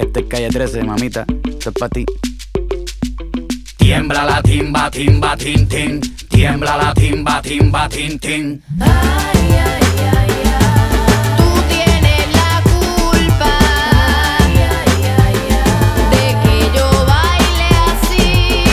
Este es Calle 13, mamita. Esto es pa' ti. Tiembla la timba, timba, tin, tin. Tiembla la timba, timba, tin, tin. Ay, ay, ay, ay. Tú tienes la culpa de que yo baile así.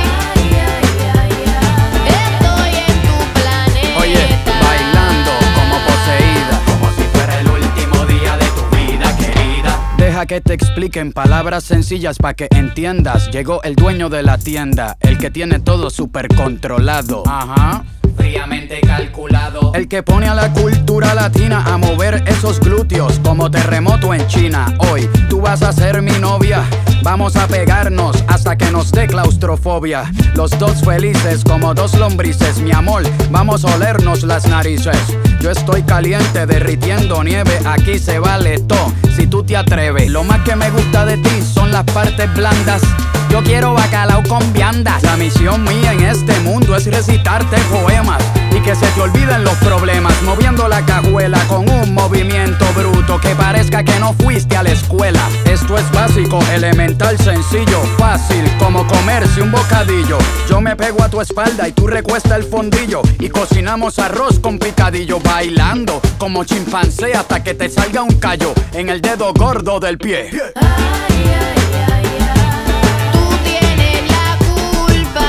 Estoy en tu planeta. Oye, bailando como poseída, Como si fuera el último día de tu vida, querida. deja que te explique en palabras sencillas pa' que entiendas. Llegó el dueño de la tienda, el que tiene todo súper controlado. Ajá. Fríamente calculado. El que pone a la cultura latina a mover esos glúteos como terremoto en China. Hoy tú vas a ser mi novia, vamos a pegarnos hasta que nos dé claustrofobia. Los dos felices como dos lombrices, mi amor, vamos a olernos las narices. Yo estoy caliente derritiendo nieve, aquí se vale todo si tú te atreves. Lo más que me gusta de ti son las partes blandas. Yo quiero bacalao con viandas. La misión mía en este mundo es recitarte poemas y que se te olviden los problemas, moviendo la cajuela con un movimiento bruto que parezca que no fuiste a la escuela. Esto es básico, elemental, sencillo, fácil como comerse un bocadillo. Yo me pego a tu espalda y tú recuesta el fondillo y cocinamos arroz con picadillo, bailando como chimpancé hasta que te salga un callo en el dedo gordo del pie. Ay, ay, ay, ay. Tú tienes la culpa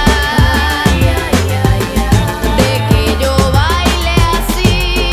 de que yo baile así.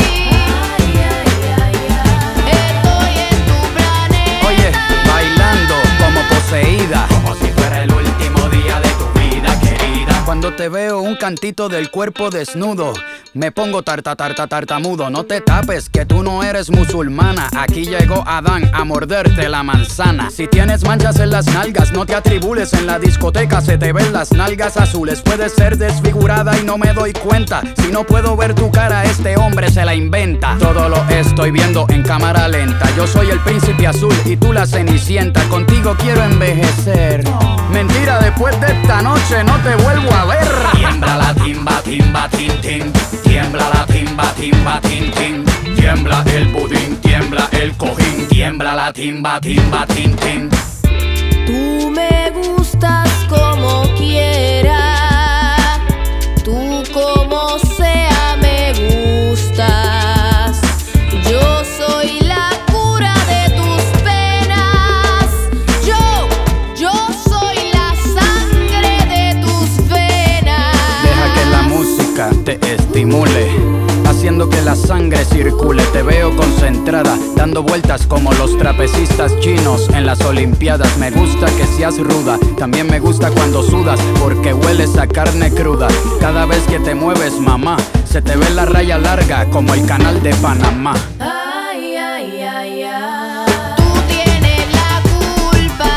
Estoy en tu planeta. Oye, bailando como poseída, Como si fuera el último día de tu vida, querida. cuando te veo un cantito del cuerpo desnudo, me pongo tartamudo. No te tapes que tú no eres musulmana. Aquí llegó Adán a morderte la manzana. Si tienes manchas en las nalgas, no te atribules. En la discoteca se te ven las nalgas azules. Puedes ser desfigurada y no me doy cuenta. Si no puedo ver tu cara, este hombre se la inventa. Todo lo estoy viendo en cámara lenta. Yo soy el príncipe azul y tú la cenicienta. Contigo quiero envejecer. Mentira, después de esta noche no te vuelvo a ver. Tiembla la timba, timba, tin, tin. Tiembla la timba, timba, tin, tin. Tiembla el budín, tiembla el cojín. Tiembla la timba, timba, tin, tin. Tú me gustas como quiera, tú como sea me gustas. Yo soy la cura de tus penas. Yo soy la sangre de tus venas. Deja que la música te estimule, haciendo que la sangre circule. Te veo concentrada, dando vueltas como los trapecistas chinos en las olimpiadas. Me gusta que seas ruda, también me gusta cuando sudas, porque hueles a carne cruda. Cada vez que te mueves, mamá, se te ve la raya larga como el canal de Panamá. Ay, ay, ay, ay. Tú tienes la culpa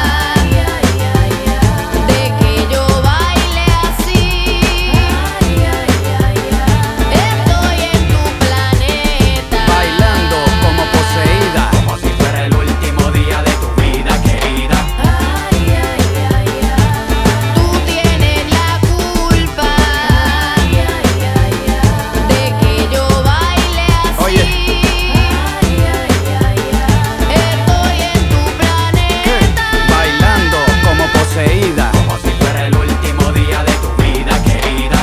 de que yo baile así. Estoy en tu planeta. Bailando como poseída, Como si fuera el último día de tu vida, querida. Ay, ay, ay, ay. Tú tienes la culpa de que yo baile así. Oye. Estoy en tu planeta. bailando como poseída. Como si fuera el último día de tu vida, querida.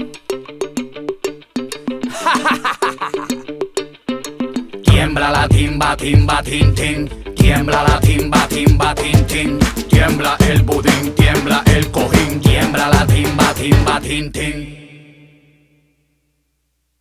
Tiembla la timba, timba, tin, tin. Tiembla la timba, timba, tin, tin. Tiembla el budín, tiembla el cojín. Tiembla la timba, timba, tin, tin.